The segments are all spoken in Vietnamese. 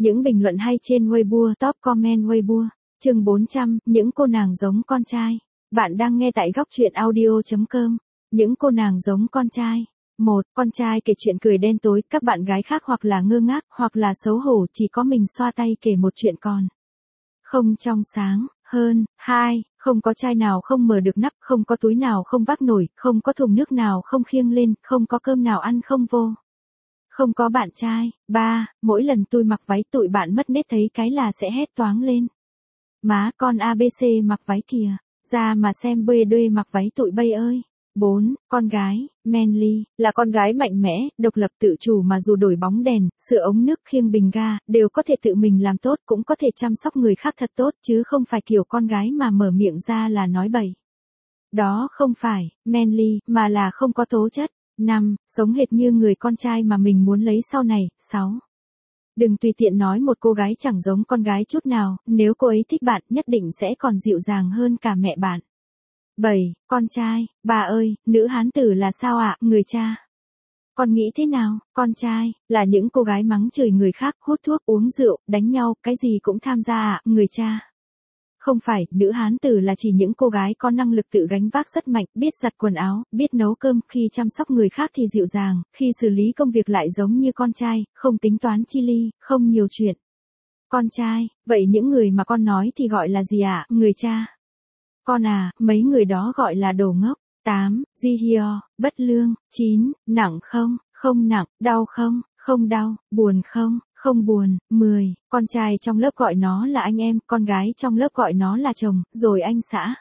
Những bình luận hay trên Weibo, top comment Weibo. Chương 400, những cô nàng giống con trai. Bạn đang nghe tại góc truyện audio.com. Những cô nàng giống con trai. 1. Con trai kể chuyện cười đen tối, các bạn gái khác hoặc là ngơ ngác, hoặc là xấu hổ, chỉ có mình xoa tay kể một chuyện còn không trong sáng hơn. 2. Không có chai nào không mở được nắp, không có túi nào không vác nổi, không có thùng nước nào không khiêng lên, không có cơm nào ăn không vô. Không có bạn trai. 3. Mỗi lần tôi mặc váy tụi bạn mất nết thấy cái là sẽ hét toáng lên. Má con ABC mặc váy kìa, ra mà xem bê đuê mặc váy tụi bay ơi. 4. Con gái, manly, là con gái mạnh mẽ, độc lập tự chủ mà dù đổi bóng đèn, sửa ống nước khiêng bình ga, đều có thể tự mình làm tốt, cũng có thể chăm sóc người khác thật tốt, chứ không phải kiểu con gái mà mở miệng ra là nói bậy. Đó không phải manly, mà là không có tố chất. 5. Sống hệt như người con trai mà mình muốn lấy sau này. 6. Đừng tùy tiện nói một cô gái chẳng giống con gái chút nào, nếu cô ấy thích bạn nhất định sẽ còn dịu dàng hơn cả mẹ bạn. 7. Con trai, bà ơi, nữ hán tử là sao ạ, người cha? Con nghĩ thế nào? Con trai, là những cô gái mắng chửi người khác, hút thuốc, uống rượu, đánh nhau, cái gì cũng tham gia ạ, người cha. Không phải, nữ hán tử là chỉ những cô gái có năng lực tự gánh vác rất mạnh, biết giặt quần áo, biết nấu cơm, khi chăm sóc người khác thì dịu dàng, khi xử lý công việc lại giống như con trai, không tính toán chi ly, không nhiều chuyện. Con trai, vậy những người mà con nói thì gọi là gì ạ, người cha? Con à, mấy người đó gọi là đồ ngốc. 8. Jihyo, bất lương. 9. Nặng không, không nặng, đau không, không đau, buồn không, không buồn. 10. Con trai trong lớp gọi nó là anh em, con gái trong lớp gọi nó là chồng, rồi anh xã.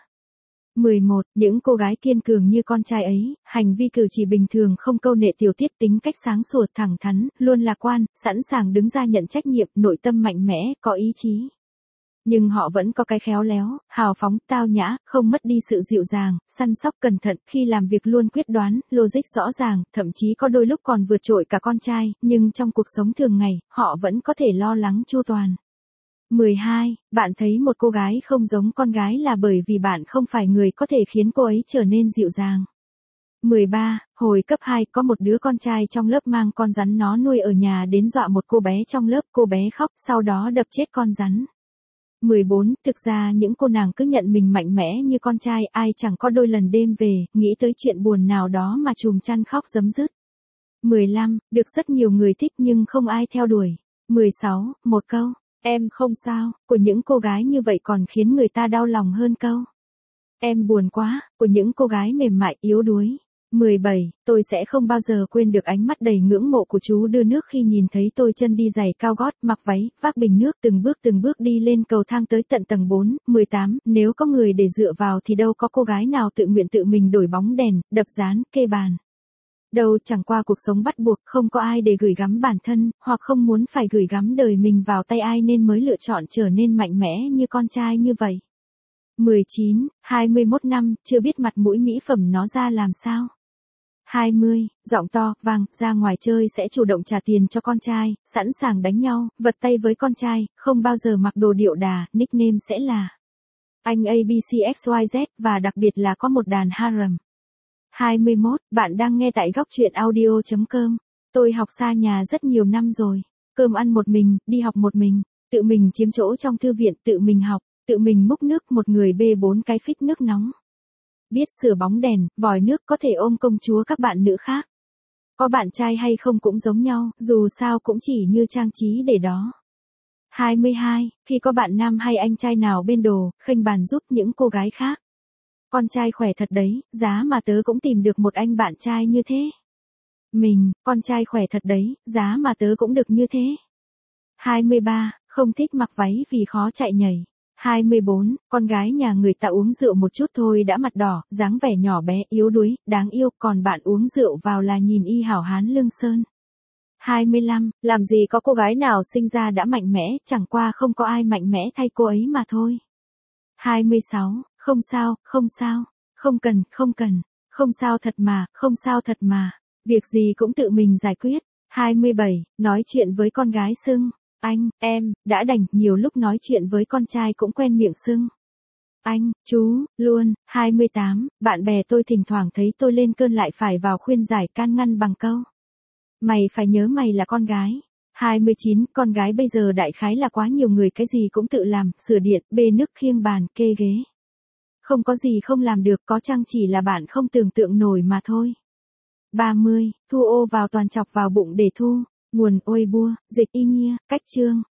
11. Những cô gái kiên cường như con trai ấy, hành vi cử chỉ bình thường không câu nệ tiểu tiết, tính cách sáng sủa thẳng thắn, luôn lạc quan, sẵn sàng đứng ra nhận trách nhiệm, nội tâm mạnh mẽ, có ý chí. Nhưng họ vẫn có cái khéo léo, hào phóng, tao nhã, không mất đi sự dịu dàng, săn sóc cẩn thận, khi làm việc luôn quyết đoán, logic rõ ràng, thậm chí có đôi lúc còn vượt trội cả con trai, nhưng trong cuộc sống thường ngày, họ vẫn có thể lo lắng chu toàn. 12. Bạn thấy một cô gái không giống con gái là bởi vì bạn không phải người có thể khiến cô ấy trở nên dịu dàng. 13. Hồi cấp 2 có một đứa con trai trong lớp mang con rắn nó nuôi ở nhà đến dọa một cô bé trong lớp, cô bé khóc, sau đó đập chết con rắn. 14. Thực ra những cô nàng cứ nhận mình mạnh mẽ như con trai, ai chẳng có đôi lần đêm về, nghĩ tới chuyện buồn nào đó mà chùm chăn khóc rấm rứt. 15. Được rất nhiều người thích nhưng không ai theo đuổi. 16. Một câu, em không sao, của những cô gái như vậy còn khiến người ta đau lòng hơn câu, em buồn quá, của những cô gái mềm mại, yếu đuối. 17. Tôi sẽ không bao giờ quên được ánh mắt đầy ngưỡng mộ của chú đưa nước khi nhìn thấy tôi chân đi giày cao gót, mặc váy, vác bình nước từng bước đi lên cầu thang tới tận tầng 4. 18. Nếu có người để dựa vào thì đâu có cô gái nào tự nguyện tự mình đổi bóng đèn, đập dán, kê bàn. Đâu, chẳng qua cuộc sống bắt buộc, không có ai để gửi gắm bản thân, hoặc không muốn phải gửi gắm đời mình vào tay ai nên mới lựa chọn trở nên mạnh mẽ như con trai như vậy. 19. 21 năm, chưa biết mặt mũi mỹ phẩm nó ra làm sao. 20. Giọng to, vang, ra ngoài chơi sẽ chủ động trả tiền cho con trai, sẵn sàng đánh nhau, vật tay với con trai, không bao giờ mặc đồ điệu đà, nickname sẽ là anh ABCXYZ, và đặc biệt là có một đàn harem. 21. Bạn đang nghe tại góc truyện audio.com. Tôi học xa nhà rất nhiều năm rồi. Cơm ăn một mình, đi học một mình, tự mình chiếm chỗ trong thư viện, tự mình học, tự mình múc nước, một người bê 4 cái phích nước nóng. Biết sửa bóng đèn, vòi nước, có thể ôm công chúa các bạn nữ khác. Có bạn trai hay không cũng giống nhau, dù sao cũng chỉ như trang trí để đó. 22. Khi có bạn nam hay anh trai nào bên đồ, khênh bàn giúp những cô gái khác. Con trai khỏe thật đấy, giá mà tớ cũng tìm được một anh bạn trai như thế. Con trai khỏe thật đấy, giá mà tớ cũng được như thế. 23. Không thích mặc váy vì khó chạy nhảy. 24. Con gái nhà người ta uống rượu một chút thôi đã mặt đỏ, dáng vẻ nhỏ bé, yếu đuối, đáng yêu, còn bạn uống rượu vào là nhìn y hảo hán lương sơn. 25. Làm gì có cô gái nào sinh ra đã mạnh mẽ, chẳng qua không có ai mạnh mẽ thay cô ấy mà thôi. 26. Không sao, không sao, không cần, không sao thật mà, không sao thật mà, việc gì cũng tự mình giải quyết. 27. Nói chuyện với con gái xưng anh, em, đã đành, nhiều lúc nói chuyện với con trai cũng quen miệng xưng anh, chú, luôn. 28. Bạn bè tôi thỉnh thoảng thấy tôi lên cơn lại phải vào khuyên giải can ngăn bằng câu, mày phải nhớ mày là con gái. 29, con gái bây giờ đại khái là quá nhiều người cái gì cũng tự làm, sửa điện, bê nước khiêng bàn, kê ghế. Không có gì không làm được, có chăng chỉ là bạn không tưởng tượng nổi mà thôi. 30, thu ô vào toàn chọc vào bụng để thu. Nguồn Weibo, dịch y nhia, cách chương.